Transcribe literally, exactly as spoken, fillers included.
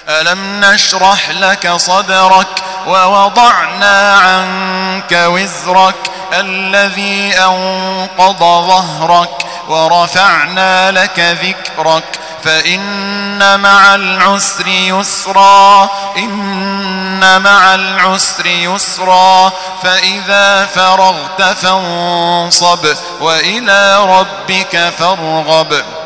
ألم نشرح لك صدرك ووضعنا عنك وزرك الذي أنقض ظهرك ورفعنا لك ذكرك فإن مع العسر يسرا إن مع العسر يسرا فإذا فرغت فانصب وإلى ربك فارغب.